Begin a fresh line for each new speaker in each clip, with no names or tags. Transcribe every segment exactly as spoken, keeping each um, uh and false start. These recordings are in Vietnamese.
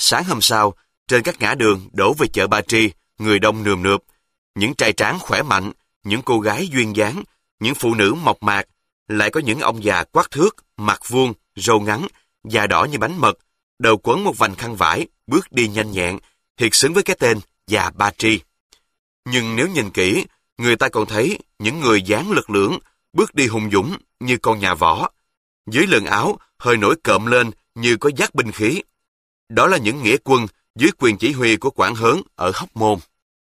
Sáng hôm sau, trên các ngã đường đổ về chợ Ba Tri, người đông nườm nượp. Những trai tráng khỏe mạnh, những cô gái duyên dáng, những phụ nữ mộc mạc, lại có những ông già quắc thước, mặt vuông, râu ngắn, da đỏ như bánh mật, đầu quấn một vành khăn vải, bước đi nhanh nhẹn, thiệt xứng với cái tên già Ba Tri. Nhưng nếu nhìn kỹ, người ta còn thấy những người dáng lực lưỡng, bước đi hùng dũng như con nhà võ. Dưới lưng áo hơi nổi cộm lên như có dắt binh khí. Đó là những nghĩa quân dưới quyền chỉ huy của Quản Hớn ở Hóc Môn.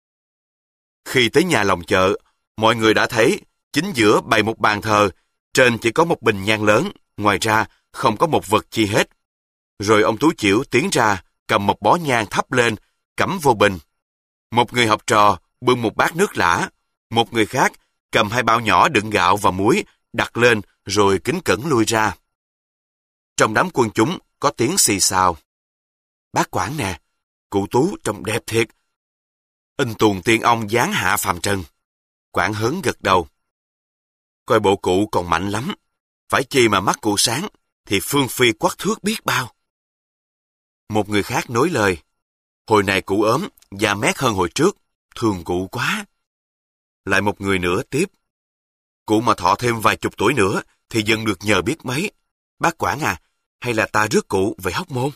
Khi tới nhà lòng chợ, mọi người đã thấy chính giữa bày một bàn thờ, trên chỉ có một bình nhang lớn, ngoài ra không có một vật chi hết. Rồi ông Tú Chiểu tiến ra, cầm một bó nhang thắp lên, cắm vô bình. Một người học trò bưng một bát nước lã, một người khác cầm hai bao nhỏ đựng gạo và muối, đặt lên rồi kính cẩn lui ra. Trong đám quân chúng có tiếng xì xào. Bác Quản nè, cụ Tú trông đẹp thiệt. In tuồng tiên ông giáng hạ phàm trần. Quản Hớn gật đầu. Coi bộ cụ còn mạnh lắm. Phải chi mà mắt cụ sáng, thì phương phi quắc thước biết bao. Một người khác nối lời. Hồi này cụ ốm, da mét hơn hồi trước, thương cụ quá. Lại một người nữa tiếp. Cụ mà thọ thêm vài chục tuổi nữa, thì dần được nhờ biết mấy. Bác Quản à, hay là ta rước cụ về Hóc Môn?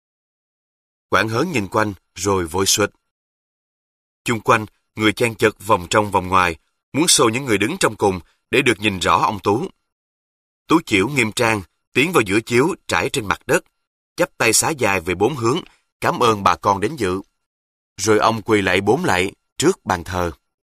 Quản Hớn nhìn quanh, rồi vội xuệt. Chung quanh, người chen chật vòng trong vòng ngoài, muốn xô những người đứng trong cùng để được nhìn rõ ông Tú. Tú Chiểu nghiêm trang, tiến vào giữa chiếu trải trên mặt đất, chắp tay xá dài về bốn hướng, cảm ơn bà con đến dự. Rồi ông quỳ lạy bốn lạy trước bàn thờ.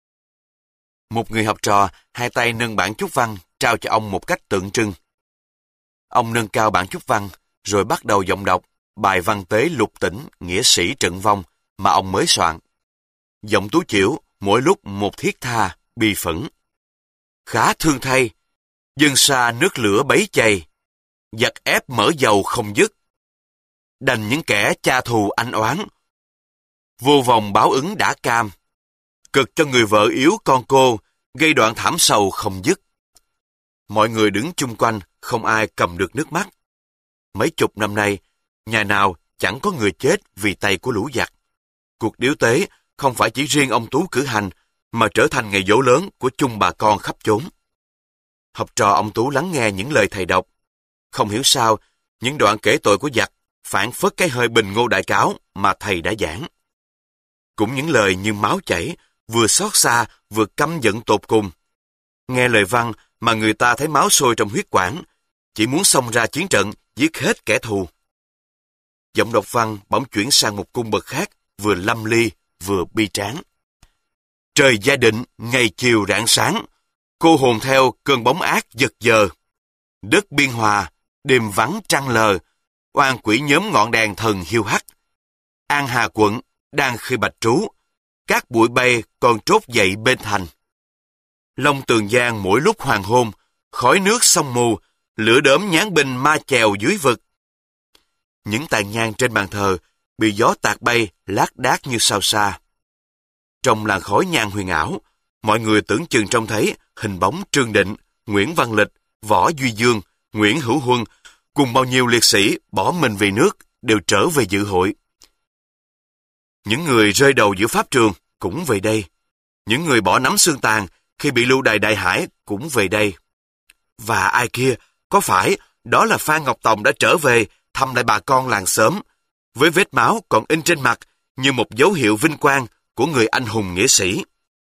Một người học trò hai tay nâng bản chúc văn trao cho ông một cách tượng trưng. Ông nâng cao bản chúc văn, rồi bắt đầu giọng đọc bài văn tế lục tỉnh nghĩa sĩ trận vong mà ông mới soạn. Giọng Tú Chiểu mỗi lúc một thiết tha, bi phẫn. Khá thương thay, dân xa nước lửa bấy chày, giặc ép mở dầu không dứt. Đành những kẻ cha thù anh oán, vô vòng báo ứng đã cam, cực cho người vợ yếu con cô, gây đoạn thảm sầu không dứt. Mọi người đứng chung quanh, không ai cầm được nước mắt. Mấy chục năm nay, nhà nào chẳng có người chết vì tay của lũ giặc. Cuộc điếu tế không phải chỉ riêng ông Tú cử hành, mà trở thành ngày dỗ lớn của chung bà con khắp chốn. Học trò ông Tú lắng nghe những lời thầy đọc. Không hiểu sao, những đoạn kể tội của giặc phản phất cái hơi bình ngô đại cáo mà thầy đã giảng. Cũng những lời như máu chảy, vừa xót xa, vừa căm giận tột cùng. Nghe lời văn mà người ta thấy máu sôi trong huyết quản, chỉ muốn xông ra chiến trận, giết hết kẻ thù. Giọng đọc văn bỗng chuyển sang một cung bậc khác, vừa lâm ly, vừa bi tráng. Trời gia định, ngày chiều rạng sáng, cô hồn theo cơn bóng ác giật giờ. Đất biên hòa, đêm vắng trăng lờ, oan quỷ nhóm ngọn đèn thần hiu hắt. An Hà quận, đang khi bạch trú, các bụi bay còn trốt dậy bên thành. Long Tường Giang mỗi lúc hoàng hôn, khói nước sông mù, lửa đốm nhán binh ma chèo dưới vực. Những tàn nhang trên bàn thờ bị gió tạt bay lác đác như sao xa. Trong làn khói nhang huyền ảo, mọi người tưởng chừng trông thấy hình bóng Trương Định, Nguyễn Văn Lịch, Võ Duy Dương, Nguyễn Hữu Huân cùng bao nhiêu liệt sĩ bỏ mình vì nước đều trở về dự hội. Những người rơi đầu giữa pháp trường cũng về đây. Những người bỏ nắm xương tàn khi bị lưu đày đại hải cũng về đây. Và ai kia, có phải đó là Phan Ngọc Tòng đã trở về thăm lại bà con làng xóm, với vết máu còn in trên mặt như một dấu hiệu vinh quang của người anh hùng nghĩa sĩ.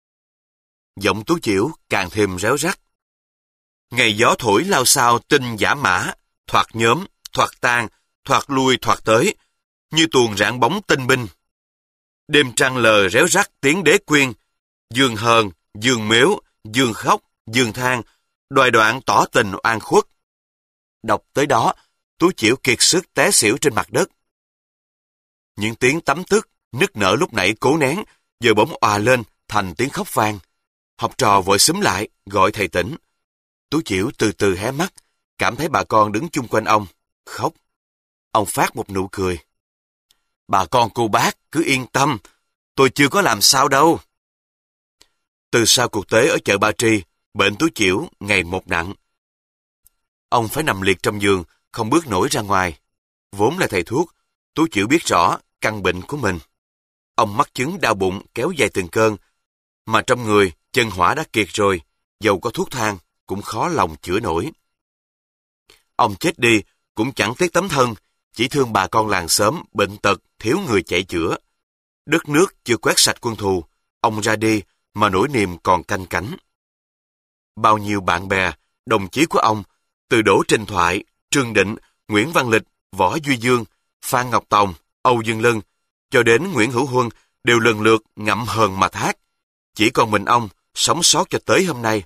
Giọng Tú Chiểu càng thêm réo rắt. Ngày gió thổi lao sao tinh giả mã, thoạt nhóm, thoạt tan, thoạt lui thoạt tới, như tuồng rạng bóng tinh binh. Đêm trăng lờ réo rắt tiếng đế quyên, dương hờn, dương mếu, dương khóc, dương than, đoài đoạn tỏ tình oan khuất. Đọc tới đó, Tú Chiểu kiệt sức té xỉu trên mặt đất. Những tiếng tấm tức, nức nở lúc nãy cố nén, giờ bỗng òa lên thành tiếng khóc vang. Học trò vội xúm lại, gọi thầy tỉnh. Tú Chiểu từ từ hé mắt, cảm thấy bà con đứng chung quanh ông, khóc. Ông phát một nụ cười. Bà con cô bác cứ yên tâm, tôi chưa có làm sao đâu. Từ sau cuộc tế ở chợ Ba Tri, bệnh Tú Chiểu ngày một nặng. Ông phải nằm liệt trong giường, không bước nổi ra ngoài. Vốn là thầy thuốc, Tú Chiểu biết rõ căn bệnh của mình. Ông mắc chứng đau bụng kéo dài từng cơn, mà trong người chân hỏa đã kiệt rồi, dầu có thuốc thang cũng khó lòng chữa nổi. Ông chết đi cũng chẳng tiếc tấm thân, chỉ thương bà con làng xóm bệnh tật thiếu người chạy chữa. Đất nước chưa quét sạch quân thù, ông ra đi mà nỗi niềm còn canh cánh. Bao nhiêu bạn bè, đồng chí của ông, từ Đỗ Trình Thoại, Trương Định, Nguyễn Văn Lịch, Võ Duy Dương, Phan Ngọc Tòng, Âu Dương Lân, cho đến Nguyễn Hữu Huân đều lần lượt ngậm hờn mà thác. Chỉ còn mình ông sống sót cho tới hôm nay.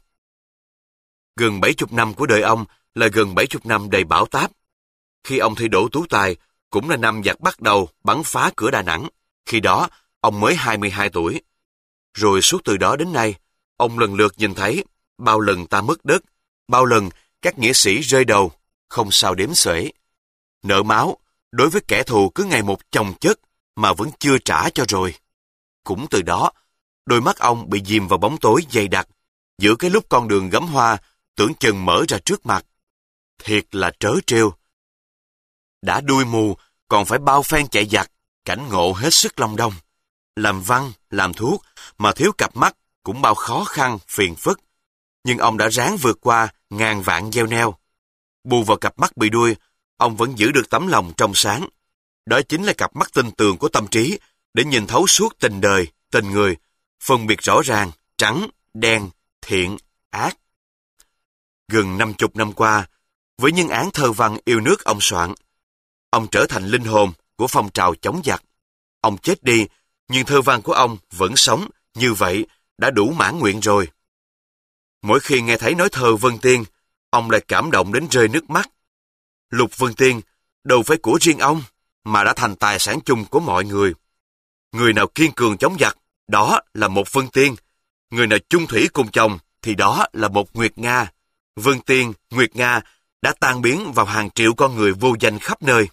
Gần bảy chục năm của đời ông là gần bảy chục năm đầy bão táp. Khi ông thi đỗ tú tài, cũng là năm giặc bắt đầu bắn phá cửa Đà Nẵng. Khi đó, ông mới hai mươi hai tuổi. Rồi suốt từ đó đến nay, ông lần lượt nhìn thấy bao lần ta mất đất, bao lần các nghĩa sĩ rơi đầu, không sao đếm xuể. Nợ máu, đối với kẻ thù cứ ngày một chồng chất mà vẫn chưa trả cho rồi. Cũng từ đó, đôi mắt ông bị dìm vào bóng tối dày đặc, giữa cái lúc con đường gấm hoa tưởng chừng mở ra trước mặt. Thiệt là trớ trêu. Đã đuôi mù, còn phải bao phen chạy giặc, cảnh ngộ hết sức long đong. Làm văn, làm thuốc, mà thiếu cặp mắt cũng bao khó khăn, phiền phức. Nhưng ông đã ráng vượt qua ngàn vạn gieo neo. Bù vào cặp mắt bị đuôi, ông vẫn giữ được tấm lòng trong sáng. Đó chính là cặp mắt tinh tường của tâm trí, để nhìn thấu suốt tình đời, tình người, phân biệt rõ ràng, trắng, đen, thiện, ác. Gần năm chục năm qua, với những án thơ văn yêu nước ông soạn, ông trở thành linh hồn của phong trào chống giặc. Ông chết đi, nhưng thơ văn của ông vẫn sống, như vậy đã đủ mãn nguyện rồi. Mỗi khi nghe thấy nói thơ Vân Tiên, ông lại cảm động đến rơi nước mắt. Lục Vân Tiên đâu phải của riêng ông, mà đã thành tài sản chung của mọi người. Người nào kiên cường chống giặc, đó là một Vân Tiên. Người nào chung thủy cùng chồng, thì đó là một Nguyệt Nga. Vân Tiên, Nguyệt Nga đã tan biến vào hàng triệu con người vô danh khắp nơi.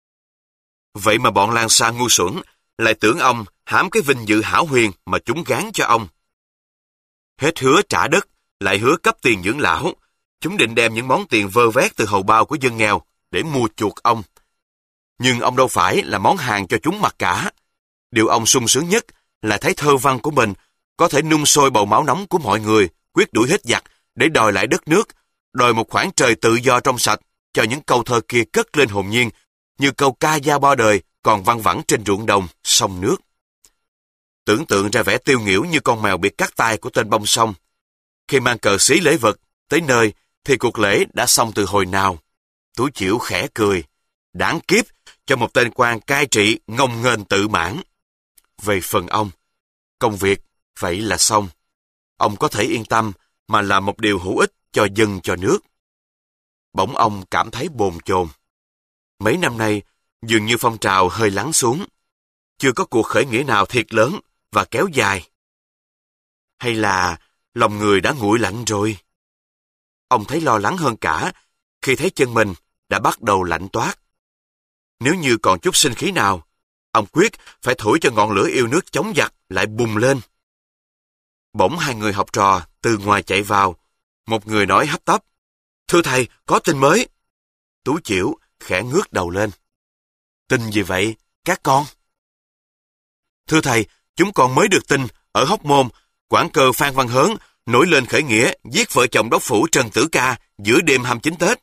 Vậy mà bọn Lan Sa ngu xuẩn lại tưởng ông hãm cái vinh dự hão huyền mà chúng gán cho ông. Hết hứa trả đất, lại hứa cấp tiền dưỡng lão. Chúng định đem những món tiền vơ vét từ hầu bao của dân nghèo để mua chuộc ông. Nhưng ông đâu phải là món hàng cho chúng mặc cả. Điều ông sung sướng nhất là thấy thơ văn của mình có thể nung sôi bầu máu nóng của mọi người, quyết đuổi hết giặc để đòi lại đất nước, đòi một khoảng trời tự do trong sạch, cho những câu thơ kia cất lên hồn nhiên, như câu ca dao bo đời còn văng vẳng trên ruộng đồng, sông nước. Tưởng tượng ra vẻ tiêu nghỉu như con mèo bị cắt tai của tên bông sông. Khi mang cờ xí lễ vật tới nơi, thì cuộc lễ đã xong từ hồi nào. Tú Chiểu khẽ cười. Đáng kiếp cho một tên quan cai trị ngông nghênh tự mãn. Về phần ông, công việc vậy là xong. Ông có thể yên tâm mà làm một điều hữu ích cho dân cho nước. Bỗng ông cảm thấy bồn chồn. Mấy năm nay, dường như phong trào hơi lắng xuống. Chưa có cuộc khởi nghĩa nào thiệt lớn và kéo dài. Hay là lòng người đã nguội lạnh rồi? Ông thấy lo lắng hơn cả khi thấy chân mình đã bắt đầu lạnh toát. Nếu như còn chút sinh khí nào, ông quyết phải thổi cho ngọn lửa yêu nước chống giặc lại bùng lên. Bỗng hai người học trò từ ngoài chạy vào. Một người nói hấp tấp: "Thưa thầy, có tin mới." Tú Chiểu khẽ ngước đầu lên. "Tin gì vậy, các con?" "Thưa thầy, chúng con mới được tin ở Hóc Môn, quản cơ Phan Văn Hớn nổi lên khởi nghĩa giết vợ chồng đốc phủ Trần Tử Ca giữa đêm hai mươi chín Tết.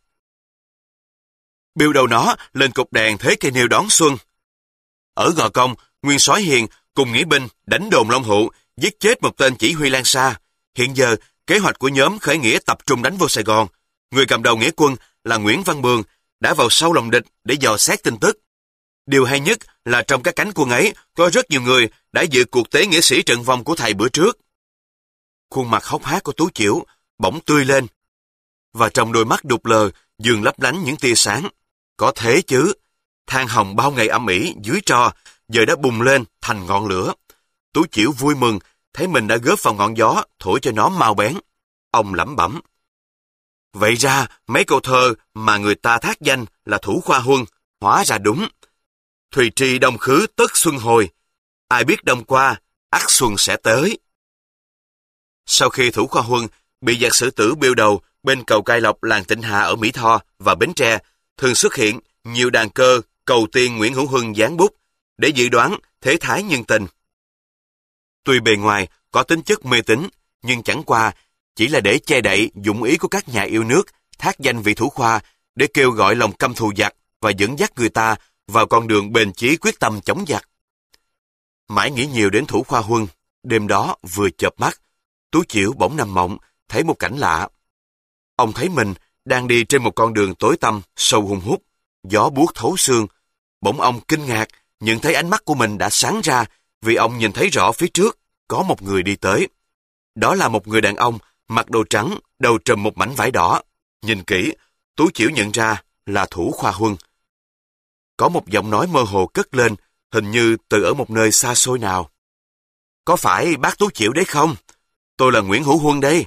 Biêu đầu nó lên cục đèn thế cây nêu đón xuân. Ở Gò Công, Nguyên soái Hiền cùng nghĩa binh đánh đồn Long Hụ, giết chết một tên chỉ huy Lan Sa. Hiện giờ, kế hoạch của nhóm khởi nghĩa tập trung đánh vô Sài Gòn. Người cầm đầu nghĩa quân là Nguyễn Văn Bường đã vào sâu lòng địch để dò xét tin tức. Điều hay nhất là trong các cánh quân ấy có rất nhiều người đã dự cuộc tế nghĩa sĩ trận vong của thầy bữa trước." Khuôn mặt hốc hác của Tú Chiểu bỗng tươi lên, và trong đôi mắt đục lờ dường lấp lánh những tia sáng. Có thế chứ, than hồng bao ngày âm ỉ dưới tro giờ đã bùng lên thành ngọn lửa. Tú Chiểu vui mừng thấy mình đã góp vào ngọn gió thổi cho nó mau bén. Ông lẩm bẩm: "Vậy ra mấy câu thơ mà người ta thác danh là Thủ Khoa Huân hóa ra đúng. Thùy tri đông khứ tất xuân hồi, ai biết đông qua ắt xuân sẽ tới." Sau khi Thủ Khoa Huân bị giặc sử tử biêu đầu bên cầu Cai Lộc làng Tịnh Hạ ở Mỹ Tho và Bến Tre, thường xuất hiện nhiều đàn cơ cầu tiên Nguyễn Hữu Huân dán bút để dự đoán thế thái nhân tình. Tuy bề ngoài có tính chất mê tín, nhưng chẳng qua chỉ là để che đậy dụng ý của các nhà yêu nước thác danh vị thủ khoa để kêu gọi lòng căm thù giặc và dẫn dắt người ta vào con đường bền chí quyết tâm chống giặc. Mãi nghĩ nhiều đến Thủ Khoa Huân, đêm đó vừa chợp mắt, Tú Chiểu bỗng nằm mộng, thấy một cảnh lạ. Ông thấy mình đang đi trên một con đường tối tăm, sâu hun hút, gió buốt thấu xương. Bỗng ông kinh ngạc, nhận thấy ánh mắt của mình đã sáng ra vì ông nhìn thấy rõ phía trước có một người đi tới. Đó là một người đàn ông mặc đồ trắng, đầu trùm một mảnh vải đỏ. Nhìn kỹ, Tú Chiểu nhận ra là Thủ Khoa Huân. Có một giọng nói mơ hồ cất lên, hình như từ ở một nơi xa xôi nào. Có phải bác Tú Chiểu đấy không? Tôi là Nguyễn Hữu Huân đây.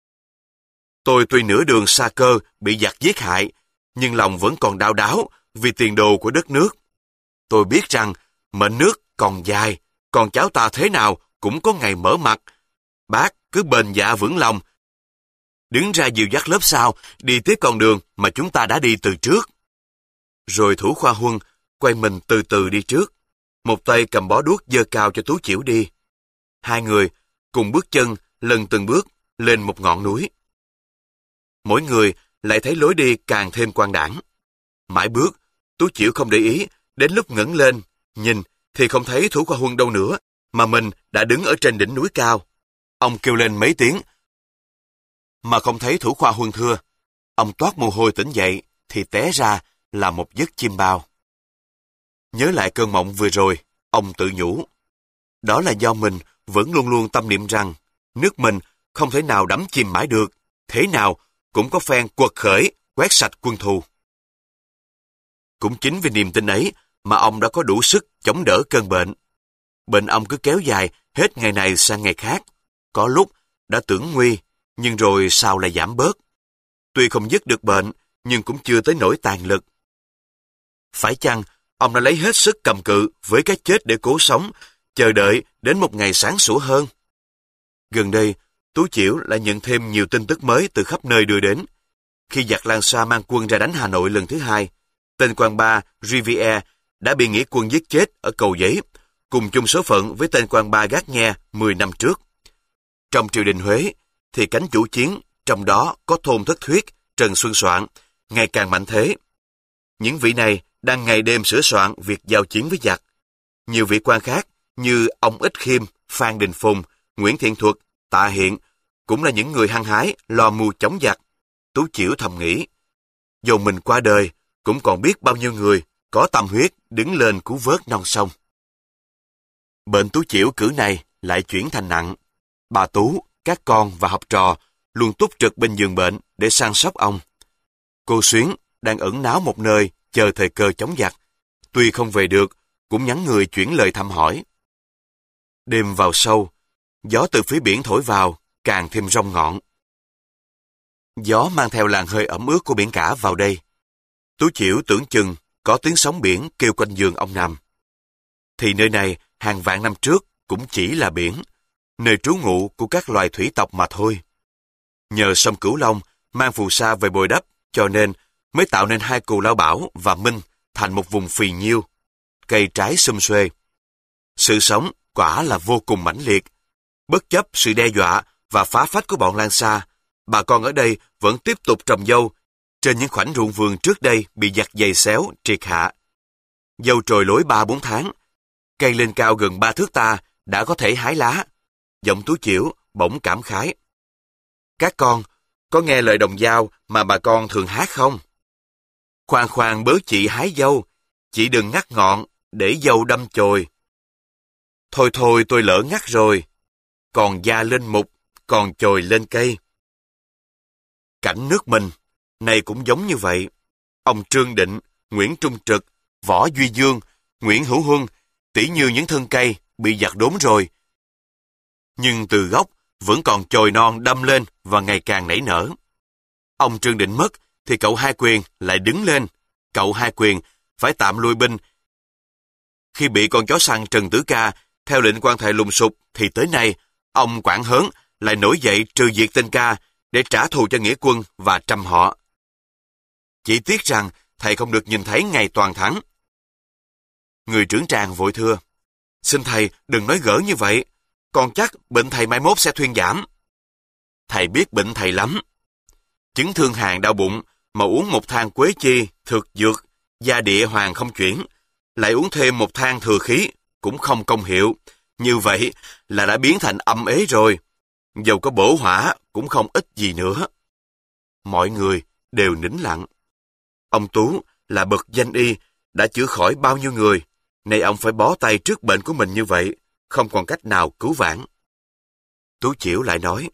Tôi tuy nửa đường xa cơ bị giặc giết hại, nhưng lòng vẫn còn đau đáu vì tiền đồ của đất nước. Tôi biết rằng mệnh nước còn dài, còn cháu ta thế nào cũng có ngày mở mặt. Bác cứ bền dạ vững lòng, đứng ra dìu dắt lớp sau đi tiếp con đường mà chúng ta đã đi từ trước. Rồi Thủ Khoa Huân quay mình từ từ đi trước, một tay cầm bó đuốc giơ cao cho Tú Chiểu đi. Hai người cùng bước chân lần từng bước lên một ngọn núi. Mỗi người lại thấy lối đi càng thêm quang đãng. Mãi bước, Tú Chiểu không để ý, đến lúc ngẩng lên, nhìn thì không thấy Thủ Khoa Huân đâu nữa, mà mình đã đứng ở trên đỉnh núi cao. Ông kêu lên mấy tiếng, mà không thấy Thủ Khoa Huân thưa. Ông toát mồ hôi tỉnh dậy, thì té ra là một giấc chim bao. Nhớ lại cơn mộng vừa rồi, ông tự nhủ. Đó là do mình vẫn luôn luôn tâm niệm rằng nước mình không thể nào đắm chìm mãi được, thế nào cũng có phen quật khởi, quét sạch quân thù. Cũng chính vì niềm tin ấy mà ông đã có đủ sức chống đỡ cơn bệnh. Bệnh ông cứ kéo dài hết ngày này sang ngày khác. Có lúc đã tưởng nguy, nhưng rồi sau lại giảm bớt. Tuy không dứt được bệnh, nhưng cũng chưa tới nỗi tàn lực. Phải chăng ông đã lấy hết sức cầm cự với cái chết để cố sống, chờ đợi đến một ngày sáng sủa hơn? Gần đây, Tú Chiểu lại nhận thêm nhiều tin tức mới từ khắp nơi đưa đến. Khi giặc Lan Sa mang quân ra đánh Hà Nội lần thứ hai, tên quan ba Rivière đã bị nghĩa quân giết chết ở Cầu Giấy, cùng chung số phận với tên quan ba Gác Nhe mười năm trước. Trong triều đình Huế, thì cánh chủ chiến, trong đó có Thôn Thất Thuyết, Trần Xuân Soạn, ngày càng mạnh thế. Những vị này đang ngày đêm sửa soạn việc giao chiến với giặc. Nhiều vị quan khác như ông Ích Khiêm, Phan Đình Phùng, Nguyễn Thiện Thuật, Tạ Hiện cũng là những người hăng hái lo mưu chống giặc. Tú Chiểu thầm nghĩ, dù mình qua đời, cũng còn biết bao nhiêu người có tâm huyết đứng lên cứu vớt non sông. Bệnh Tú Chiểu cử này lại chuyển thành nặng. Bà Tú, các con và học trò luôn túc trực bên giường bệnh để săn sóc ông. Cô Xuyến đang ẩn náu một nơi chờ thời cơ chống giặc. Tuy không về được, cũng nhắn người chuyển lời thăm hỏi. Đêm vào sâu, gió từ phía biển thổi vào, càng thêm rông ngọn. Gió mang theo làn hơi ẩm ướt của biển cả vào đây. Tú Chiểu tưởng chừng có tiếng sóng biển kêu quanh giường ông nằm. Thì nơi này hàng vạn năm trước cũng chỉ là biển, nơi trú ngụ của các loài thủy tộc mà thôi. Nhờ sông Cửu Long mang phù sa về bồi đắp, cho nên mới tạo nên hai cù Lao Bảo và Minh thành một vùng phì nhiêu, cây trái sum xuê. Sự sống quả là vô cùng mãnh liệt. Bất chấp sự đe dọa và phá phách của bọn Lan Sa, bà con ở đây vẫn tiếp tục trồng dâu trên những khoảnh ruộng vườn trước đây bị giặc giày xéo, triệt hạ. Dâu trồi lối ba bốn tháng, cây lên cao gần ba thước ta đã có thể hái lá. Giọng Tú Chiểu bỗng cảm khái. Các con có nghe lời đồng dao mà bà con thường hát không? Khoan khoan bớ chị hái dâu, chị đừng ngắt ngọn để dâu đâm chồi. Thôi thôi tôi lỡ ngắt rồi, còn da lên mục, còn chồi lên cây. Cảnh nước mình này cũng giống như vậy. Ông Trương Định, Nguyễn Trung Trực, Võ Duy Dương, Nguyễn Hữu Huân tỉ như những thân cây bị giặc đốn rồi, nhưng từ gốc vẫn còn chồi non đâm lên và ngày càng nảy nở. Ông Trương Định mất thì cậu Hai Quyền lại đứng lên. Cậu Hai Quyền phải tạm lui binh. Khi bị con chó săn Trần Tử Ca theo lệnh quan thầy lùng sục thì tới nay ông Quảng Hớn lại nổi dậy trừ diệt tên Ca để trả thù cho nghĩa quân và trăm họ. Chỉ tiếc rằng thầy không được nhìn thấy ngày toàn thắng. Người trưởng tràng vội thưa: Xin thầy đừng nói gỡ như vậy, còn chắc bệnh thầy mai mốt sẽ thuyên giảm. Thầy biết bệnh thầy lắm. Chứng thương hàn đau bụng mà uống một thang quế chi, thực dược, gia địa hoàng không chuyển, lại uống thêm một thang thừa khí, cũng không công hiệu. Như vậy là đã biến thành âm ế rồi. Dầu có bổ hỏa cũng không ích gì nữa. Mọi người đều nín lặng. Ông Tú là bậc danh y, đã chữa khỏi bao nhiêu người. Nay ông phải bó tay trước bệnh của mình như vậy, không còn cách nào cứu vãn. Tú Chiểu lại nói: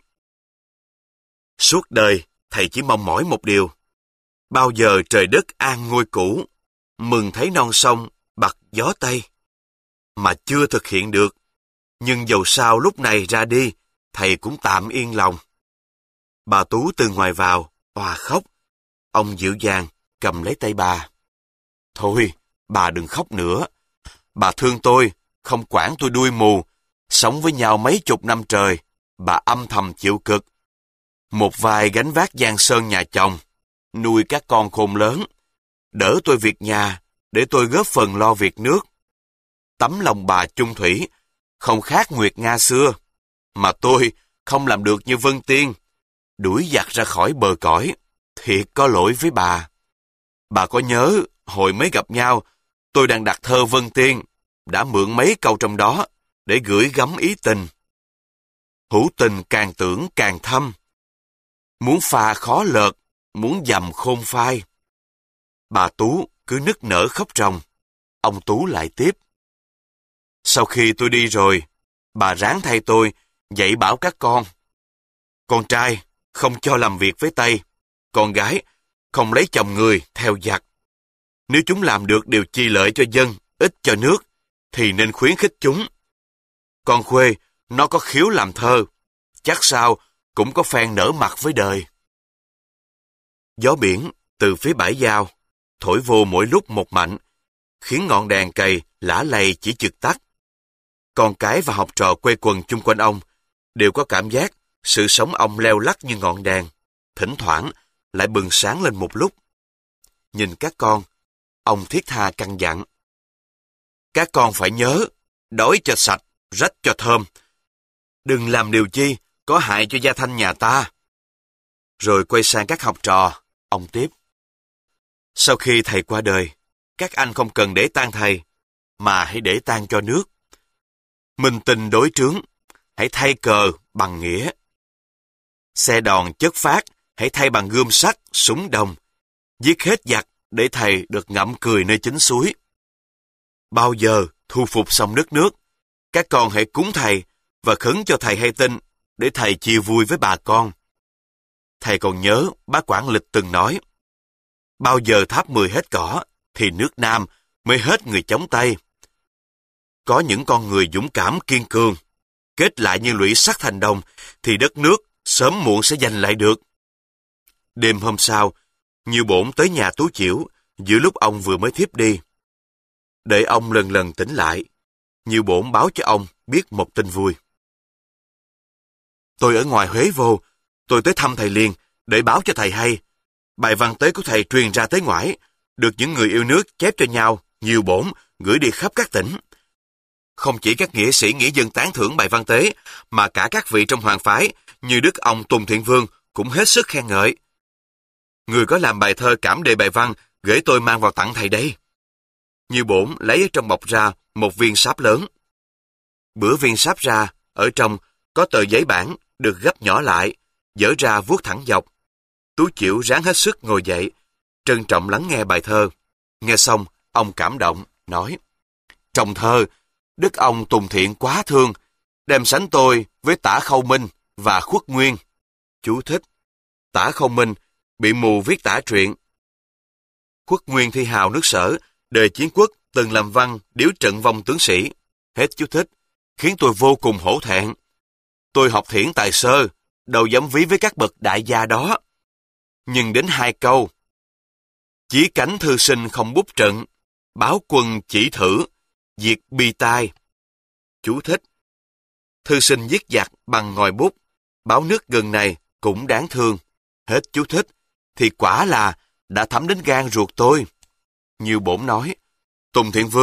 Suốt đời, thầy chỉ mong mỏi một điều. Bao giờ trời đất an ngôi cũ, mừng thấy non sông bặt gió Tây. Mà chưa thực hiện được, nhưng dầu sao lúc này ra đi, thầy cũng tạm yên lòng. Bà Tú từ ngoài vào, òa khóc. Ông dịu dàng cầm lấy tay bà. Thôi, bà đừng khóc nữa. Bà thương tôi, không quản tôi đuôi mù, sống với nhau mấy chục năm trời, bà âm thầm chịu cực. Một vài gánh vác giang sơn nhà chồng, nuôi các con khôn lớn, đỡ tôi việc nhà, để tôi góp phần lo việc nước. Tấm lòng bà chung thủy, không khác Nguyệt Nga xưa, mà tôi không làm được như Vân Tiên, đuổi giặc ra khỏi bờ cõi, thiệt có lỗi với bà. Bà có nhớ, hồi mới gặp nhau, tôi đang đặt thơ Vân Tiên, đã mượn mấy câu trong đó, để gửi gắm ý tình. Hữu tình càng tưởng càng thâm, muốn pha khó lợt, muốn dầm khôn phai. Bà Tú cứ nức nở khóc ròng. Ông Tú lại tiếp: Sau khi tôi đi rồi, bà ráng thay tôi, dạy bảo các con. Con trai không cho làm việc với tay, con gái không lấy chồng người theo giặc. Nếu chúng làm được điều chi lợi cho dân, ích cho nước, thì nên khuyến khích chúng. Con Khuê, nó có khiếu làm thơ, chắc sao cũng có phen nở mặt với đời. Gió biển từ phía bãi Giao thổi vô mỗi lúc một mạnh, khiến ngọn đèn cầy lả lầy chỉ chực tắt. Con cái và học trò quây quần chung quanh ông đều có cảm giác sự sống ông leo lắc như ngọn đèn, thỉnh thoảng lại bừng sáng lên một lúc. Nhìn các con, ông thiết tha căn dặn: Các con phải nhớ, đói cho sạch, rách cho thơm. Đừng làm điều chi có hại cho gia thanh nhà ta. Rồi quay sang các học trò, ông tiếp: Sau khi thầy qua đời, các anh không cần để tang thầy, mà hãy để tang cho nước. Minh tình đối trướng, hãy thay cờ bằng nghĩa. Xe đòn chất phát, hãy thay bằng gươm sắt, súng đồng. Giết hết giặc để thầy được ngậm cười nơi chính suối. Bao giờ thu phục xong đất nước, các con hãy cúng thầy và khấn cho thầy hay tin, để thầy chia vui với bà con. Thầy còn nhớ bác Quảng Lịch từng nói: Bao giờ Tháp Mười hết cỏ, thì nước Nam mới hết người chống Tây. Có những con người dũng cảm kiên cường, kết lại như lũy sắt thành đồng, thì đất nước sớm muộn sẽ giành lại được. Đêm hôm sau, Nhiều Bổn tới nhà Tú Chiểu giữa lúc ông vừa mới thiếp đi. Để ông lần lần tỉnh lại, Nhiều Bổn báo cho ông biết một tin vui. Tôi ở ngoài Huế vô, tôi tới thăm thầy liền, để báo cho thầy hay. Bài văn tế của thầy truyền ra tới ngoải, được những người yêu nước chép cho nhau, Nhiều Bổn gửi đi khắp các tỉnh. Không chỉ các nghĩa sĩ nghĩa dân tán thưởng bài văn tế, mà cả các vị trong hoàng phái, như đức ông Tùng Thiện Vương, cũng hết sức khen ngợi. Người có làm bài thơ cảm đề bài văn, gửi tôi mang vào tặng thầy đây. Nhiều Bổn lấy ở trong bọc ra một viên sáp lớn. Bữa viên sáp ra, ở trong có tờ giấy bản được gấp nhỏ lại, dở ra vuốt thẳng dọc. Tú Chiểu ráng hết sức ngồi dậy, trân trọng lắng nghe bài thơ. Nghe xong, ông cảm động, nói: Trong thơ, đức ông Tùng Thiện quá thương, đem sánh tôi với Tả Khâu Minh và Khuất Nguyên. Chú thích: Tả Khâu Minh bị mù viết tả truyện. Khuất Nguyên thi hào nước Sở, đời chiến quốc, từng làm văn điếu trận vong tướng sĩ. Hết chú thích. Khiến tôi vô cùng hổ thẹn. Tôi học thiển tài sơ, đâu dám ví với các bậc đại gia đó. Nhưng đến hai câu: Chí cánh thư sinh không bút trận, báo quân chỉ thử, diệt bi tai. Chú thích: Thư sinh giết giặc bằng ngòi bút, báo nước gần này cũng đáng thương. Hết chú thích. Thì quả là đã thấm đến gan ruột tôi. Nhiều Bổn nói: Tùng Thiện Vương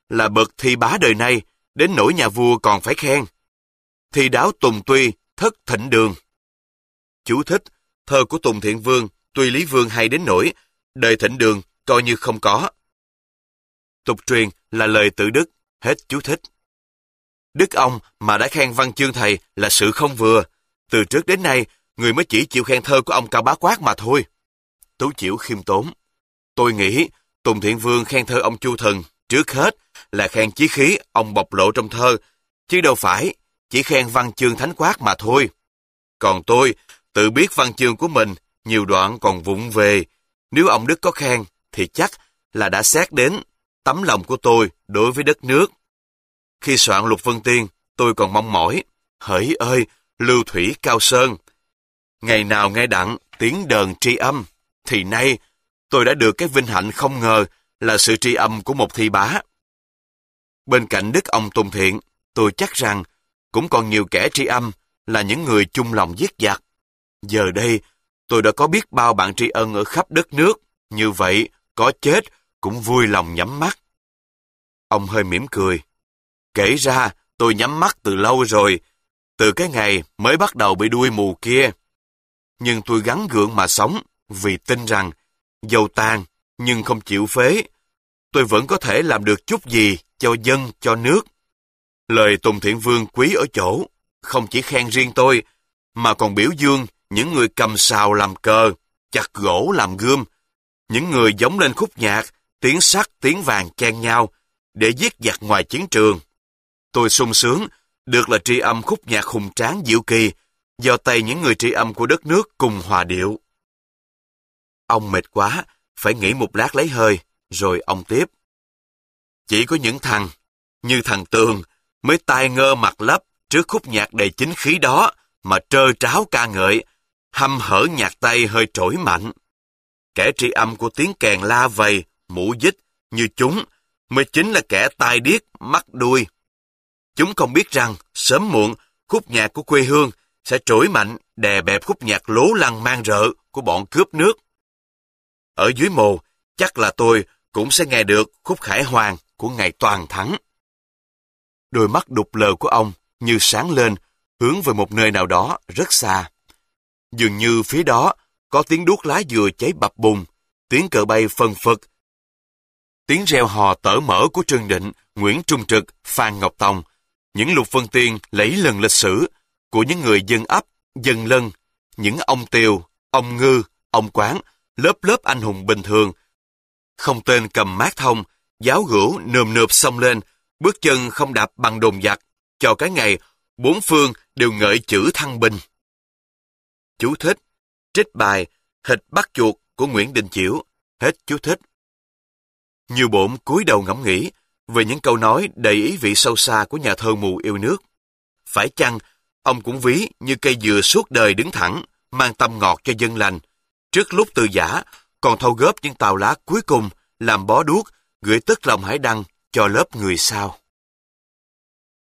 là bậc thi bá đời nay, đến nỗi nhà vua còn phải khen. Thi đáo Tùng Tuy, thất thịnh đường. Chú thích, thơ của Tùng Thiện Vương, Tuy Lý Vương hay đến nỗi, đời thịnh đường coi như không có. Tục truyền là lời tự đức, hết chú thích. Đức ông mà đã khen văn chương thầy là sự không vừa. Từ trước đến nay, người mới chỉ chịu khen thơ của ông Cao Bá Quát mà thôi. Tú Chiểu khiêm tốn. Tôi nghĩ Tùng Thiện Vương khen thơ ông Chu Thần trước hết là khen chí khí ông bộc lộ trong thơ, chứ đâu phải chỉ khen văn chương thánh quát mà thôi. Còn tôi tự biết văn chương của mình nhiều đoạn còn vụng về. Nếu ông Đức có khen thì chắc là đã xét đến tấm lòng của tôi đối với đất nước. Khi soạn Lục Vân Tiên, tôi còn mong mỏi, hỡi ơi, lưu thủy cao sơn. Ngày nào nghe đặng tiếng đờn tri âm, thì nay tôi đã được cái vinh hạnh không ngờ là sự tri âm của một thi bá. Bên cạnh đức ông Tùng Thiện, tôi chắc rằng cũng còn nhiều kẻ tri âm là những người chung lòng giết giặc. Giờ đây, tôi đã có biết bao bạn tri ân ở khắp đất nước, như vậy có chết cũng vui lòng nhắm mắt. Ông hơi mỉm cười. Kể ra, tôi nhắm mắt từ lâu rồi, từ cái ngày mới bắt đầu bị đuôi mù kia. Nhưng tôi gắng gượng mà sống, vì tin rằng, dầu tàn nhưng không chịu phế, tôi vẫn có thể làm được chút gì cho dân, cho nước. Lời Tùng Thiện Vương quý ở chỗ, không chỉ khen riêng tôi, mà còn biểu dương những người cầm sào làm cờ, chặt gỗ làm gươm, những người giống lên khúc nhạc, tiếng sắt tiếng vàng chen nhau, để giết giặc ngoài chiến trường. Tôi sung sướng được là tri âm khúc nhạc hùng tráng diệu kỳ, do tay những người tri âm của đất nước cùng hòa điệu. Ông mệt quá, phải nghỉ một lát lấy hơi, rồi ông tiếp. Chỉ có những thằng, như thằng Tường, mới tai ngơ mặt lấp trước khúc nhạc đầy chính khí đó mà trơ tráo ca ngợi, hăm hở nhạc tay hơi trỗi mạnh. Kẻ tri âm của tiếng kèn la vầy, mũ dích như chúng mới chính là kẻ tai điếc, mắt đuôi. Chúng không biết rằng sớm muộn khúc nhạc của quê hương sẽ trỗi mạnh đè bẹp khúc nhạc lố lăng mang rợ của bọn cướp nước. Ở dưới mồ, chắc là tôi cũng sẽ nghe được khúc khải hoàn của ngày toàn thắng. Đôi mắt đục lờ của ông như sáng lên, hướng về một nơi nào đó rất xa. Dường như phía đó có tiếng đuốc lá dừa cháy bập bùng, tiếng cờ bay phân phật, tiếng reo hò tở mở của Trương Định, Nguyễn Trung Trực, Phan Ngọc Tòng, những Lục Vân Tiên lấy lần lịch sử của những người dân ấp, dân lân, những ông Tiều, ông Ngư, ông Quán, lớp lớp anh hùng bình thường. Không tên cầm mát thông, giáo gửu nườm nượp xông lên, bước chân không đạp bằng đồn giặc, cho cái ngày bốn phương đều ngợi chữ thăng bình. Chú thích, trích bài Hịch bắt chuột của Nguyễn Đình Chiểu, hết chú thích. Nhiều bộn cúi đầu ngẫm nghĩ về những câu nói đầy ý vị sâu xa của nhà thơ mù yêu nước. Phải chăng ông cũng ví như cây dừa suốt đời đứng thẳng, mang tâm ngọt cho dân lành, trước lúc từ giã còn thâu góp những tàu lá cuối cùng làm bó đuốc, gửi tất lòng hải đăng cho lớp người sau.